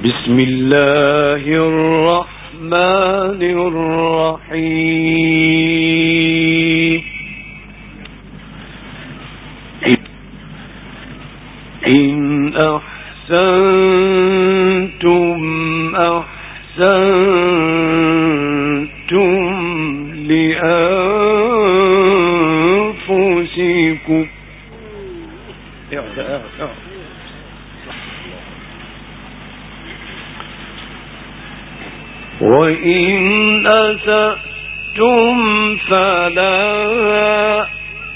بسم الله الرحمن الرحيم. إن أحسنتم أحسنتم لأنفسكم. وإن أسأتم فلا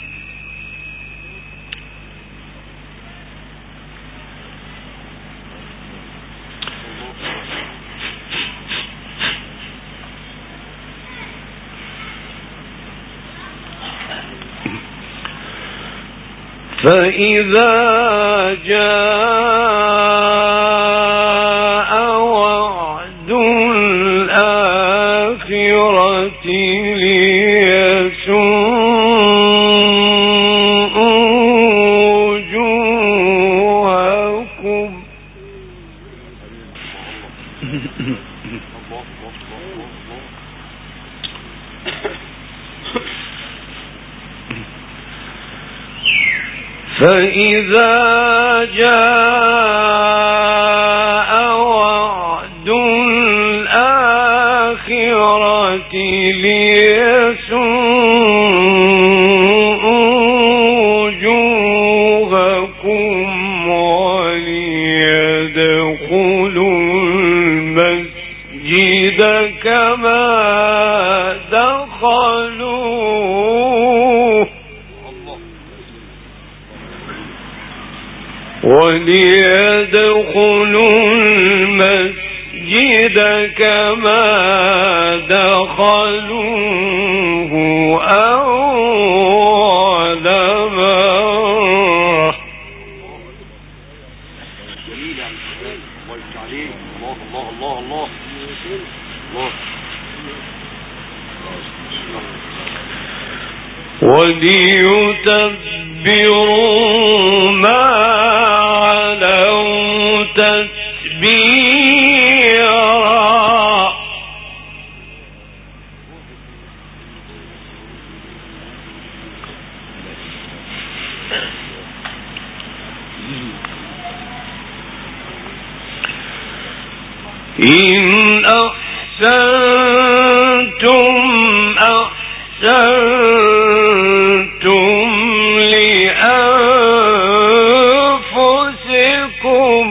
فإذا جاء وعد الآخرة ليسوءوا وجوهكم فإذا جاء وعد الآخرة ليسوءوا وجوهكم وليدخلوا المسجد كما دخلوه أول مرة. وليتبروا ما علوا تتبيرا. إن أحسنتم أحسنتم لأنفسكم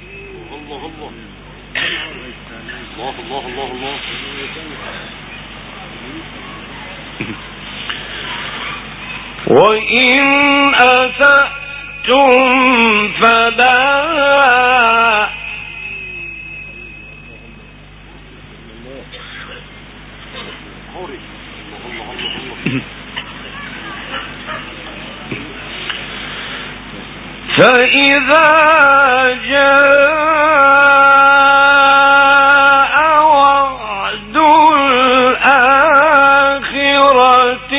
وإن أسأتم فلا فإذا جاء وعد الآخرة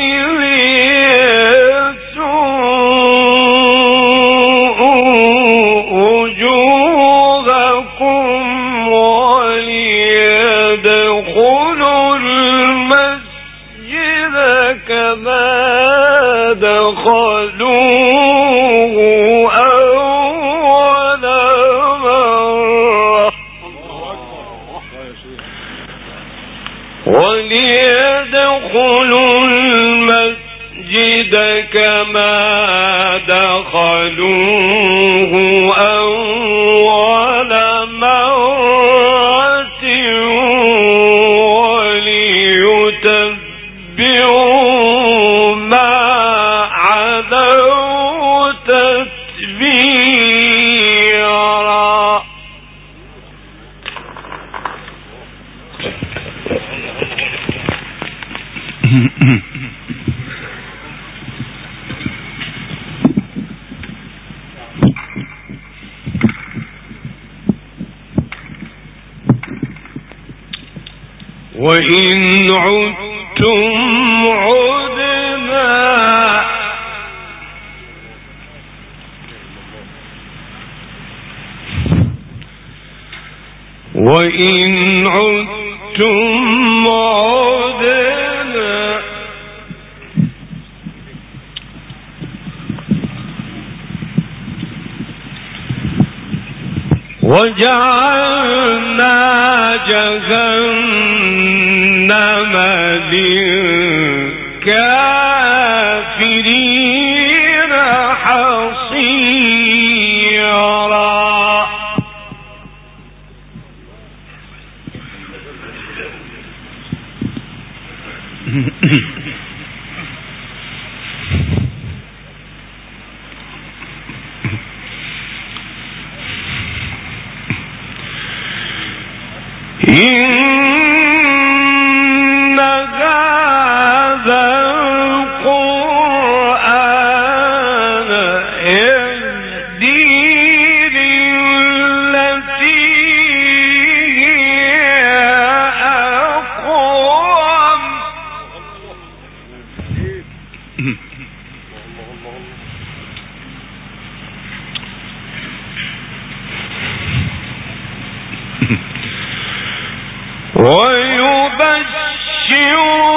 ليسوءوا وجوهكم وليدخلوا المسجد كما دخلوه أول مرة. وليدخلوا المسجد كما دخلوه أول مرة وليتبعوا ما علوا تتبيرا. وإن عدتم عدنا وإن عدتم عدنا وجعلنا جهنم للكافرين حصيرا. إن هذا القرآن يهدي للتي هي أقوم. ويبشر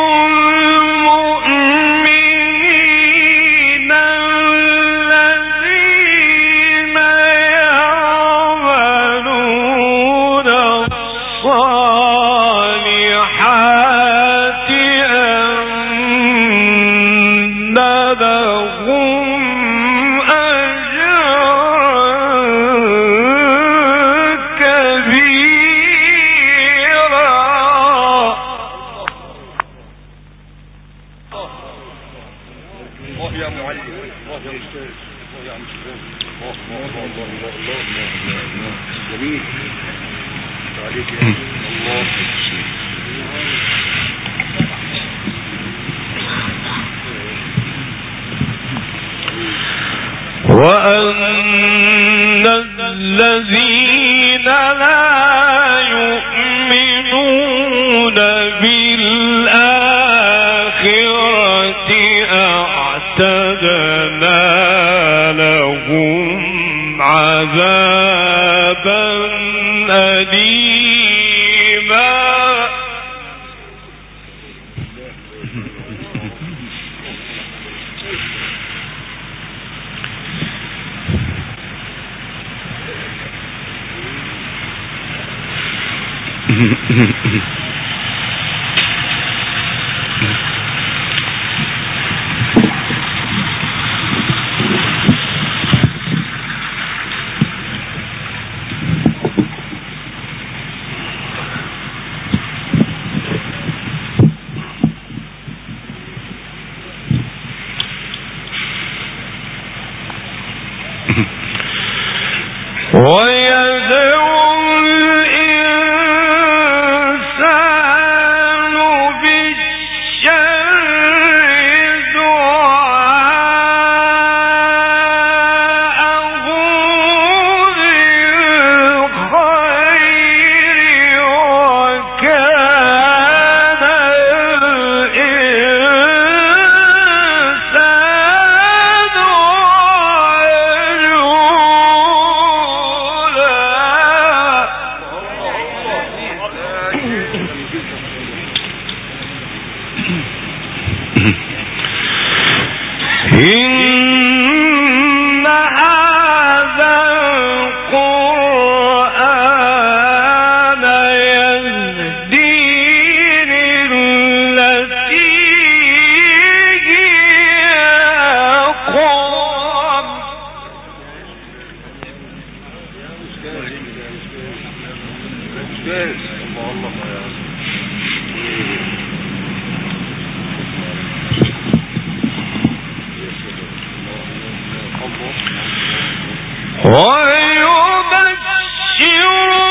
المؤمنين الذين يعملون الصالحات أن لهم وأن الذين لا يؤمنون بالآخرة أعتدنا لهم عذابا أليما. ويدعو الإنسان بالشر دعاءه بالخير وكان الإنسان إن هذا القرآن يهدي للتي هي أقوم. ويبشر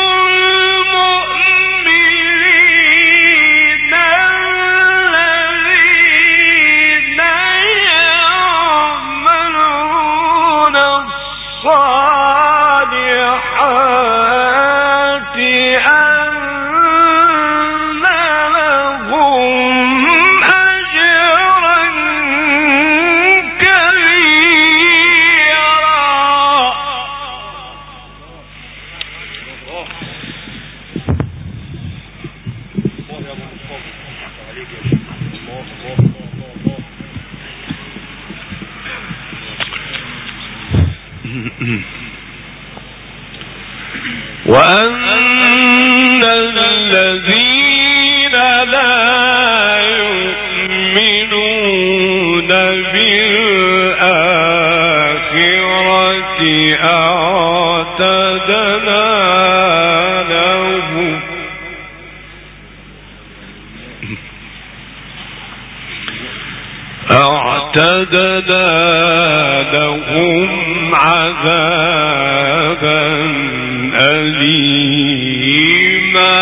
المؤمنين الذين يعملون الصالحات أن وأن الذين لا يؤمنون بالآخرة أعتدنا لهم عذابا أليما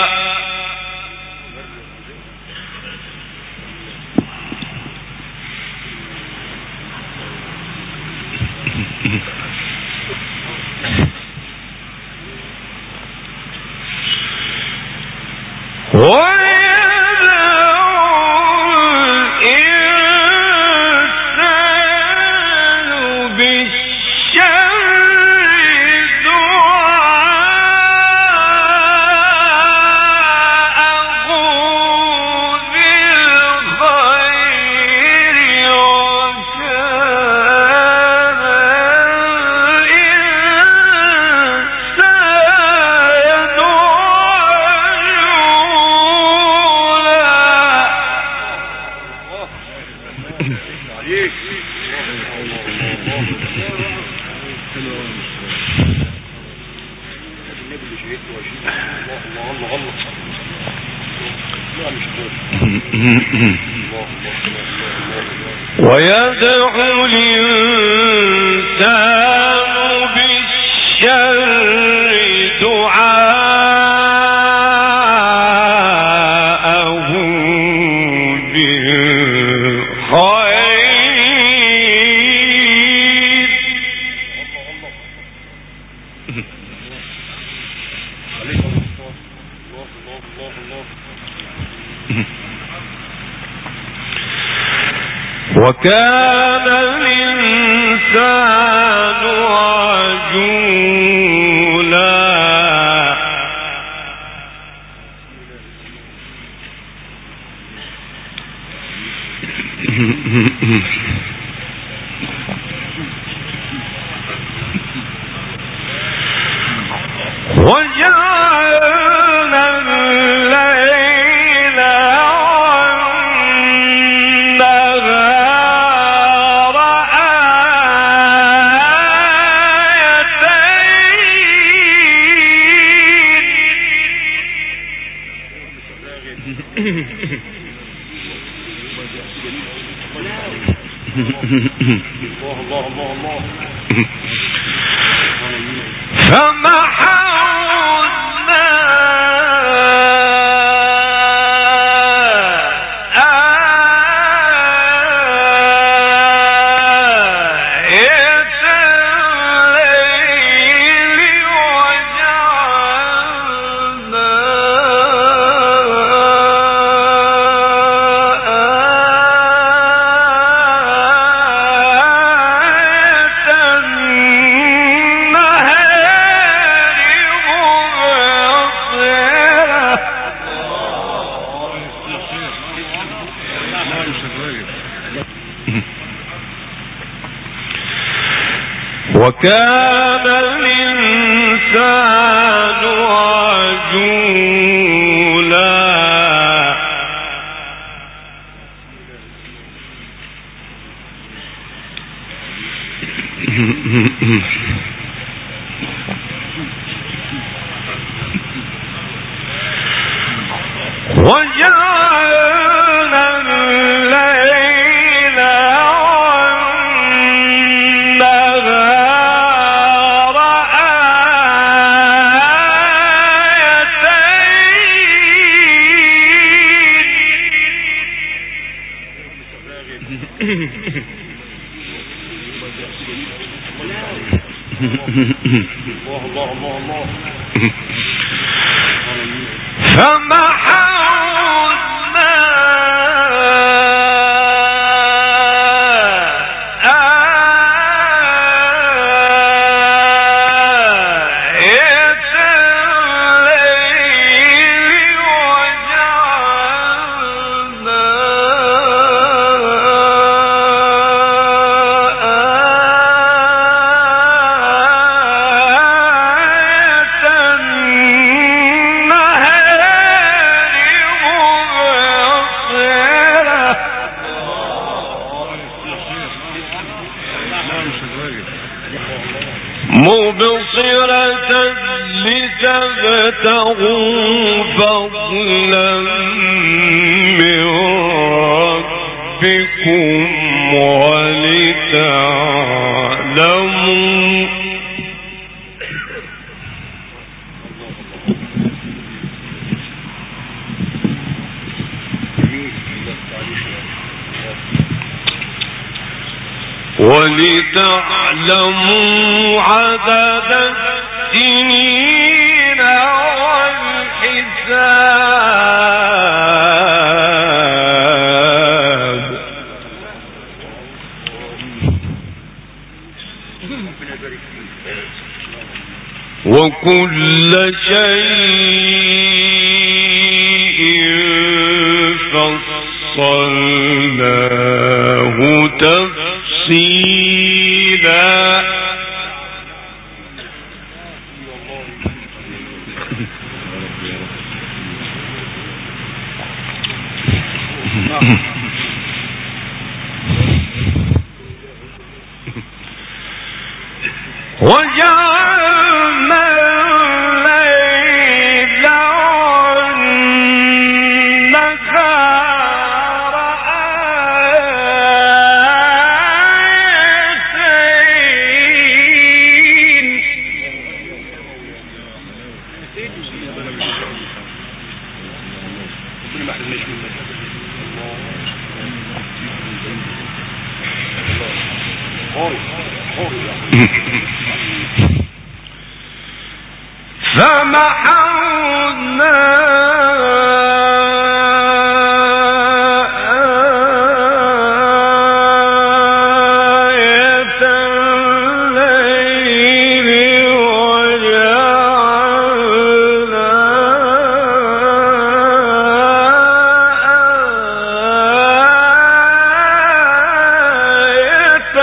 ويدعو الإنسان بالشر دعاءه بالخير وكان الإنسان عجولا وجعلنا الليل والنهار آيتين فمحونا آية الليل وجعلنا وكان الإنسان عجولا وجعلنا الليل والنهار آيتين فمحونا آية الليل وجعلنا آية لتبتغوا فضلا من ربكم ولتعلموا عدد السنين والحساب وكل شيء فصلناه تفصيلا وجعلنا الليل والنهار فمحونا آية الليل وجعلنا آية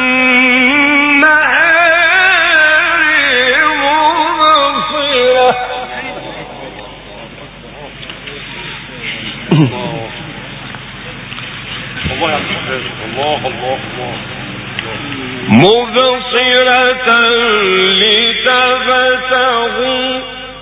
مبصرة لتبتغوا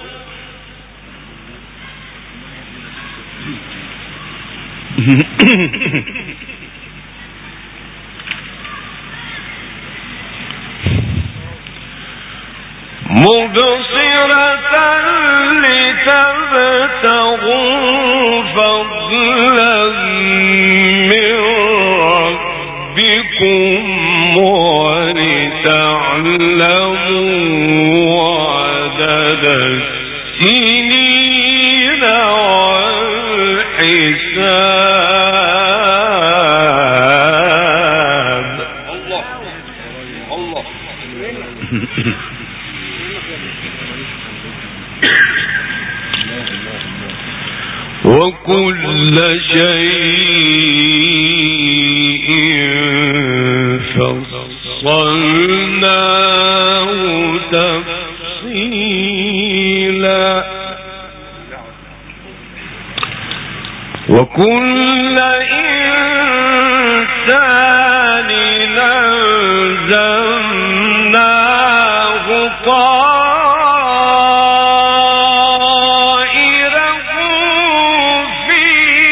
فضلا من ربكم ولتعلموا عدد السنين والحساب الله وكل شيء فصلناه تفصيلا وكل إنسان ألزمناه طائره في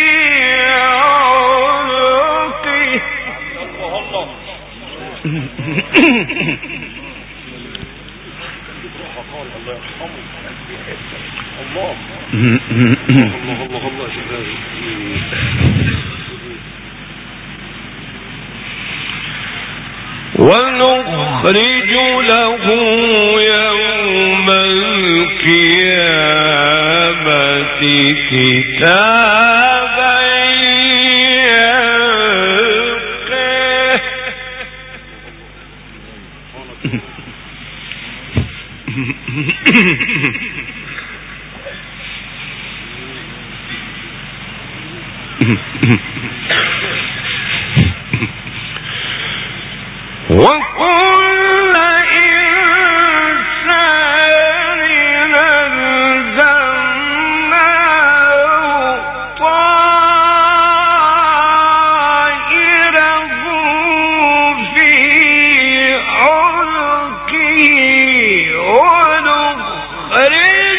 ونخرج له يوم القيامة كتابا يلقاه وكل إنسان ألزمناه طائره في عنقه ونخرج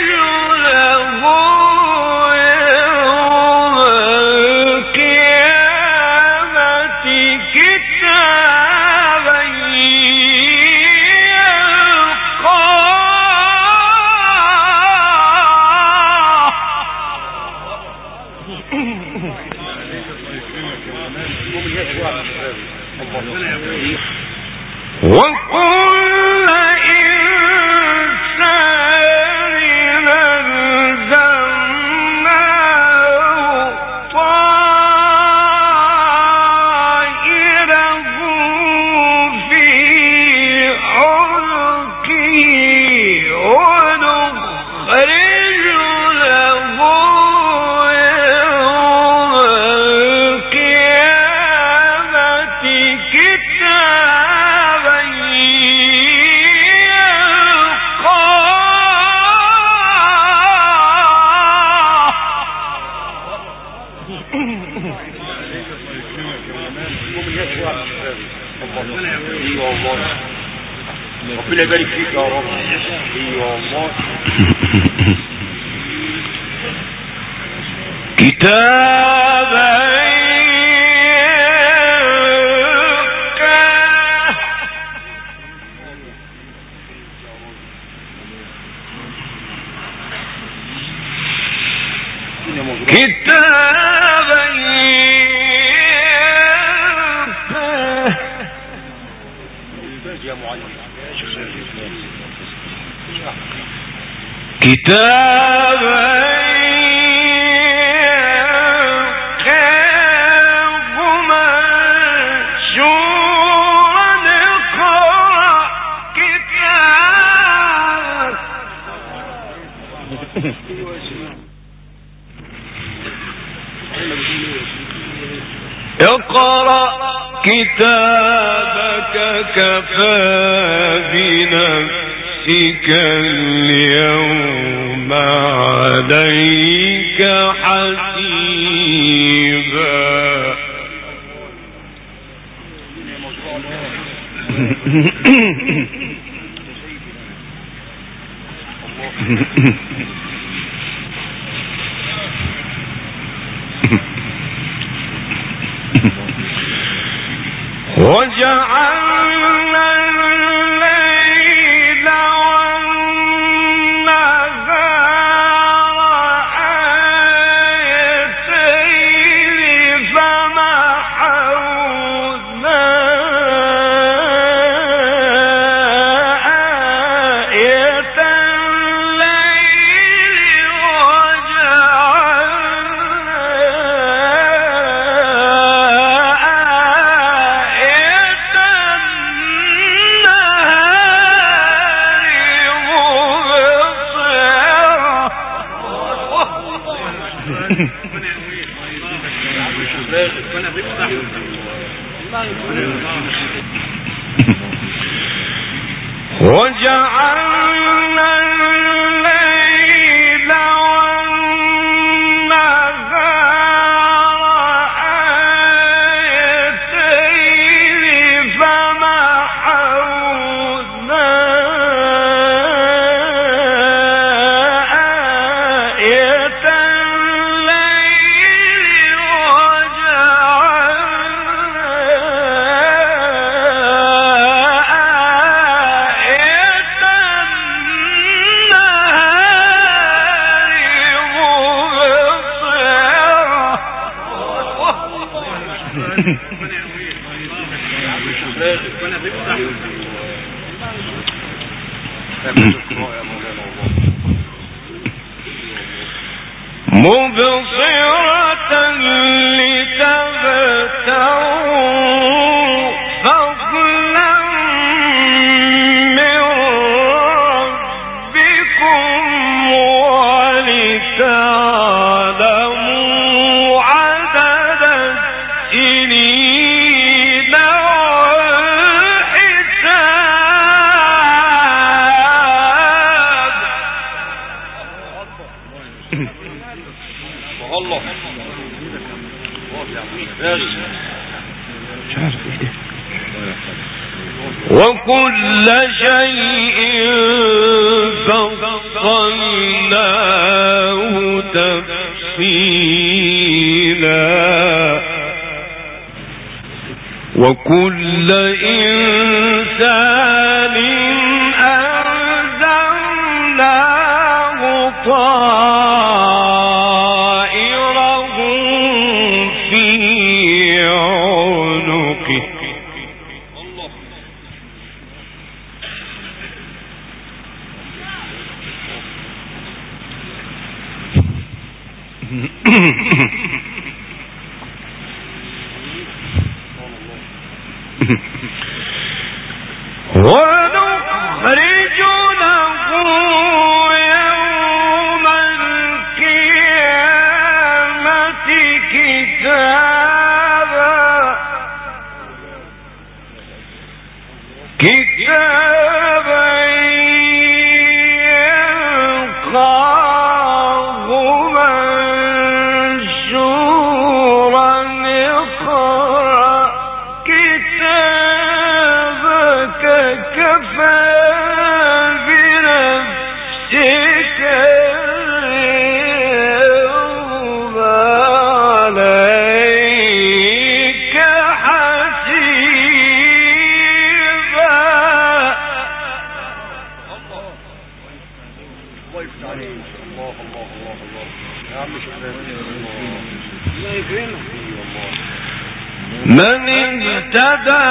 ربنا يبارك فيك يا رب. ايوه والله. كتابا اقرأ كتابك كفى بنفسك اليوم عليك حسيبا. وجعلنا الليل والنهار آيتين فمحونا آية الليل وجعلنا الليل والنهار آيتين فمحونا آية الليل مبصرة لتبتغوا فضلا من ربكم ولتعلموا عدد السنين والحساب. الله وكل شيء فصلناه تفصيلا وكل إنسان ألزمناه طائره في عنقه. ونخرج له الله يفتح عليك. الله الله الله الله يا عم شباب. الله يكرمك. من اهتدى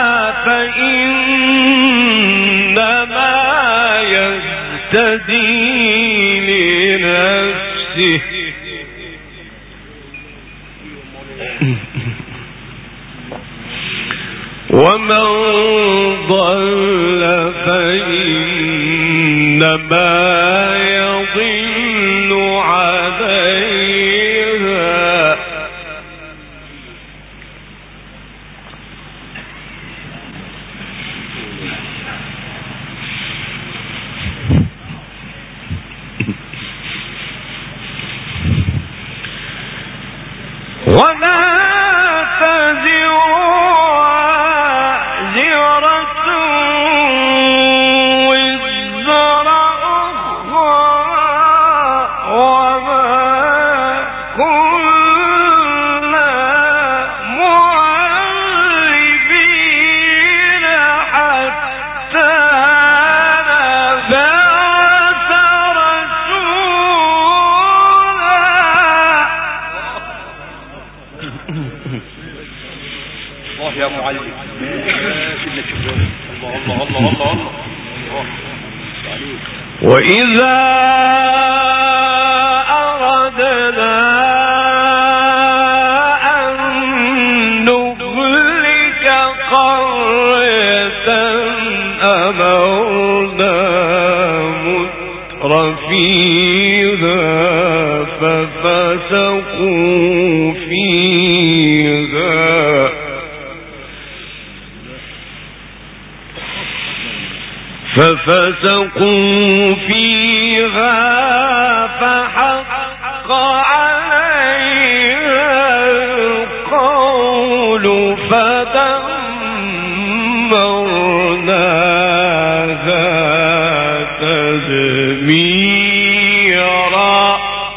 فإنما يهتدي لنفسه ومن ضل فإنما يضل عليها ولا تزر وازرة وزر أخرى وما كنا معذبين حتى نبعث الله يا معلم. الله الله الله الله الله. وإذا أردنا أن نهلك قرية أمرنا مترفيها ففسقوا فيها فحق عليها القول فدمرناها تدميرا.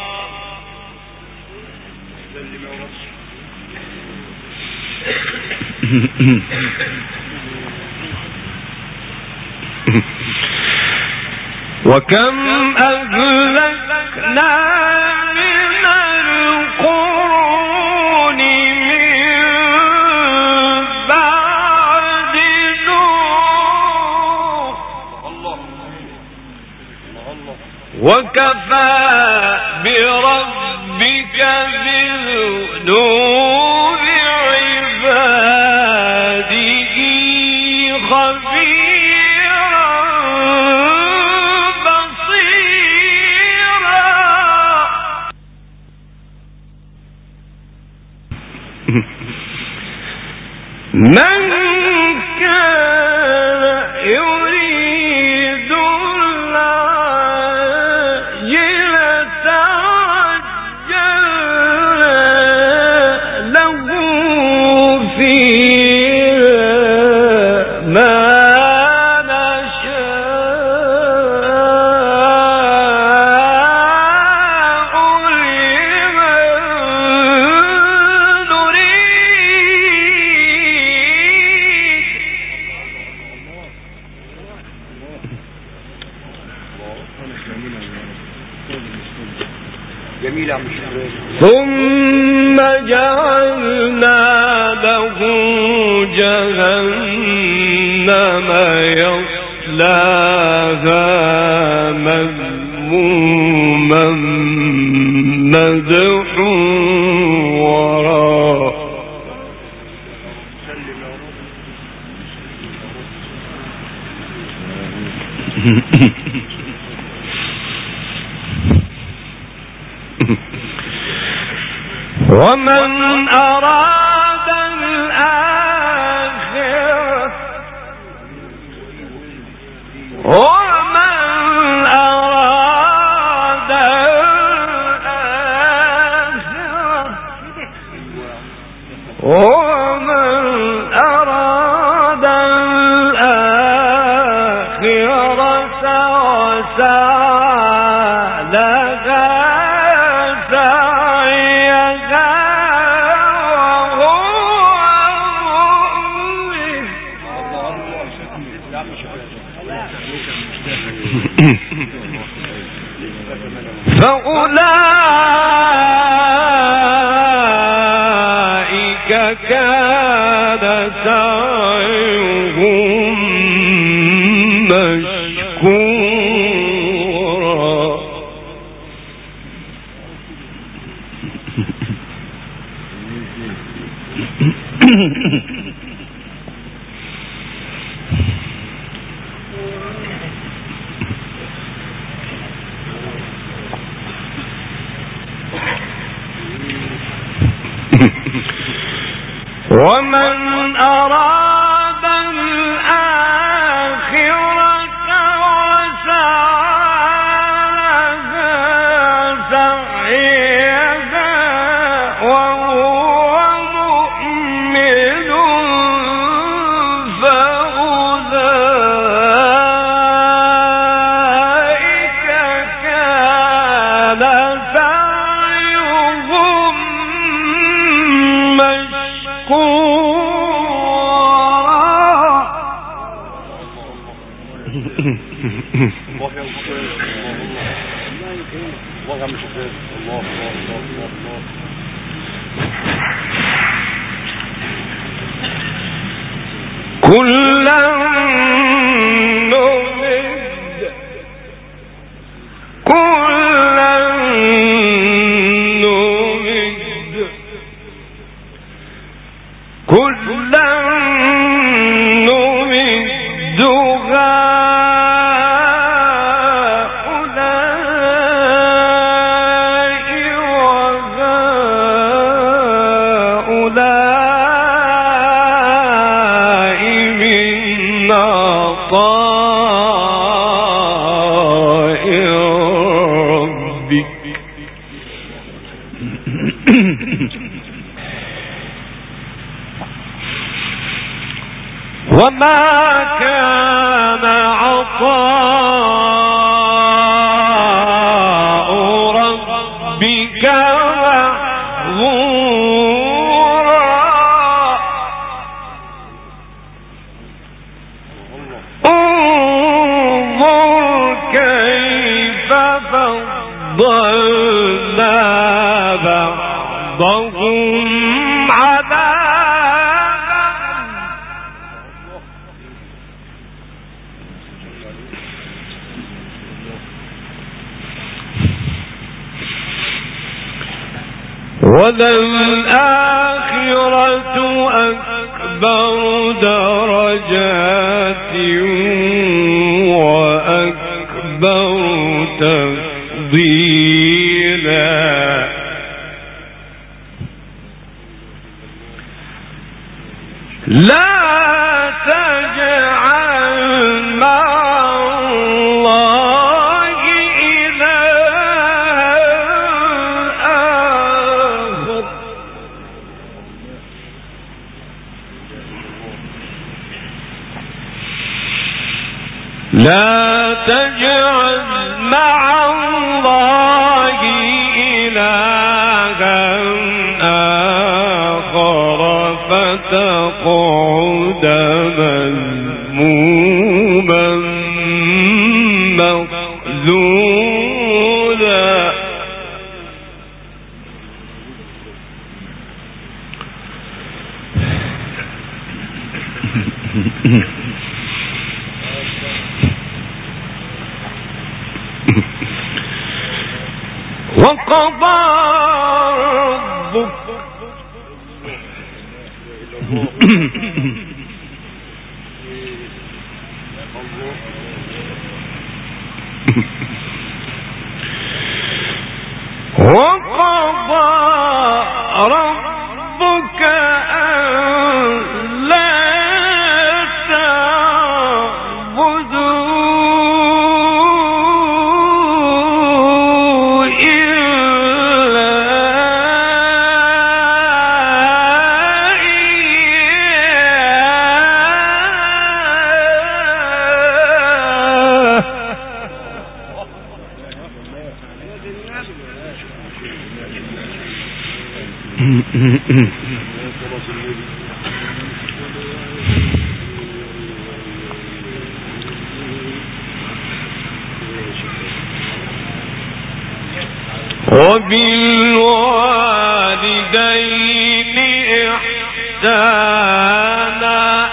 وكم أهلكنا من القرون من بعد نوح وكفى بربك بذنوب عباده خبيرا من كان يريد العاجلة عجلنا له فيها ما ثم جعلنا له جهنم يصلاها مذموما مدحورا. ومن أراد الآخرة وسعى لها سعيها فأولئك كان سعيهم مشكورا ومن أراد الآخرة وسعى لها سعيها وهو مؤمن فأولئك كان سعيهم كلا نمد وما كان عطاء ربك محظورا انظر كيف فضلنا بعضهم على وللآخرة أكبر درجات وأكبر تفضيلا لا تجعل مع الله إلها آخر لا تجعل مع الله إلها آخر فتقعد مذموما مخذولا وقضى ربك وقضى ربك ألا تعبدوا إلا وبالوالدين إحسانا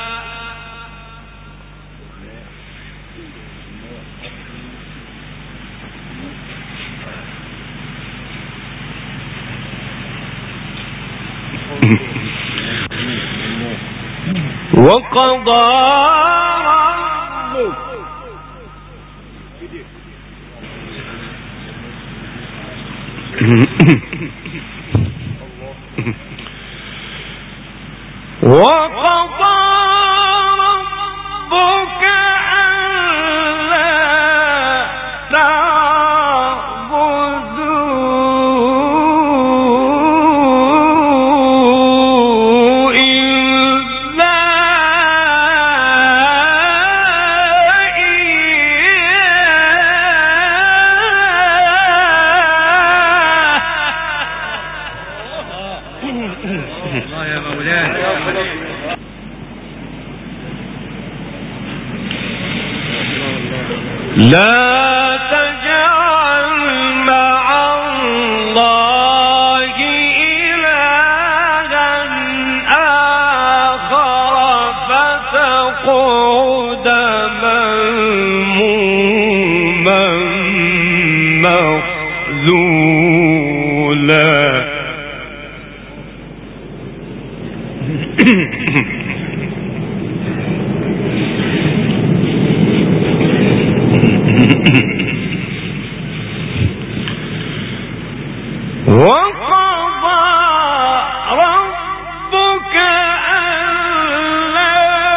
وقضى وقضى ربك ألا تعبدوا إلا الله يا مولانا. لا تجعل مع الله إلها آخر فتقعد مذموما مخذولا. وقضى ربك ألا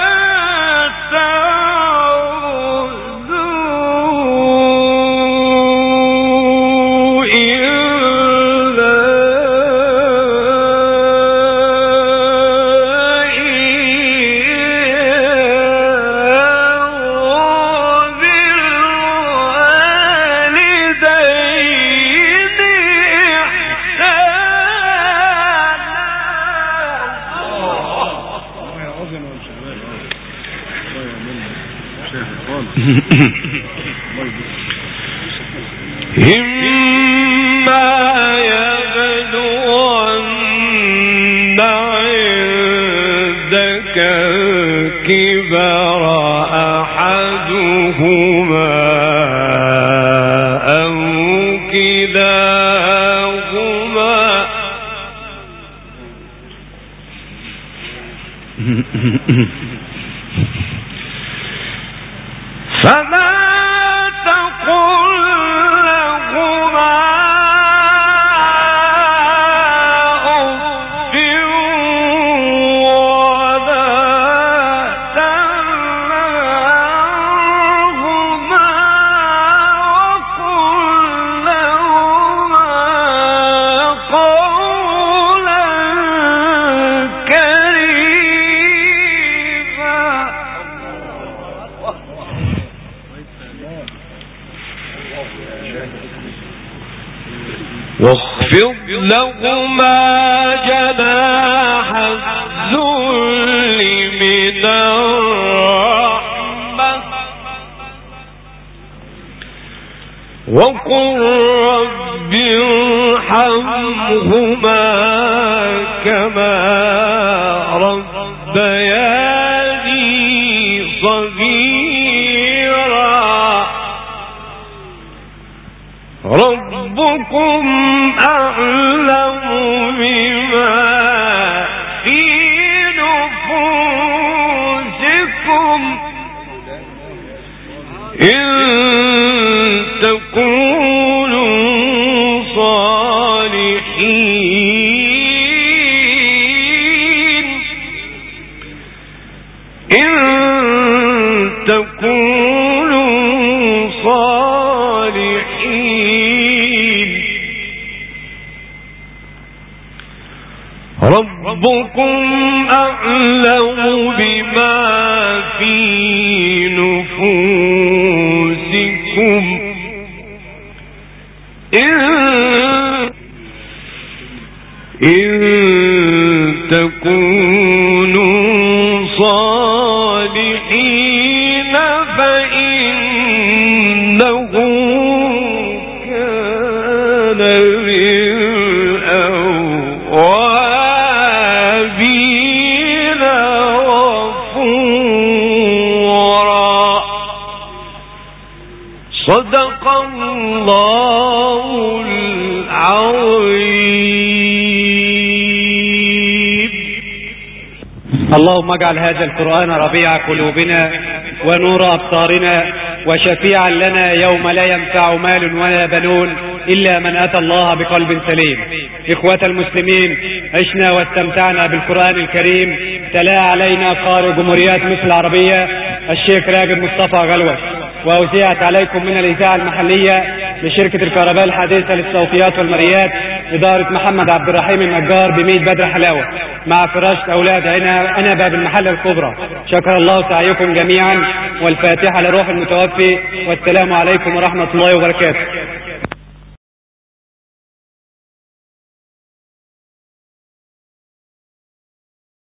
تعبدوا إلا إما يبلغن عندك الكبر أحدهما أو كلاهما فلا تقل لهما أف ولا تنهرهما وقل لهما قولا كريما. واخفض لهما جناح الذل من الرحمة وقل رب ارحمهما كما ربياني صغيرا. ربكم أعلم بما في نفوسكم إن تكونوا صالحين ربكم أعلم بما في نفوسكم إن تكونوا صالحين فإنه كان الله العظيم. اللهم اجعل هذا القرآن ربيع قلوبنا ونور أبصارنا وشفيعا لنا يوم لا ينفع مال ولا بنون إلا من أتى الله بقلب سليم. إخوة المسلمين، عشنا واستمتعنا بالقرآن الكريم. تلا علينا قارئ جمهوريات مصر العربية الشيخ راغب مصطفى غلوش، وأوزعت عليكم من الإذاعة المحلية لشركة الكهرباء الحديثة للصوتيات والمرئيات إدارة محمد عبد الرحيم النجار بميت بدر حلاوة مع فراشة أولاد أنبا بالمحلة الكبرى. شكر الله سعيكم جميعا، والفاتحة لروح المتوفي، والسلام عليكم ورحمة الله وبركاته.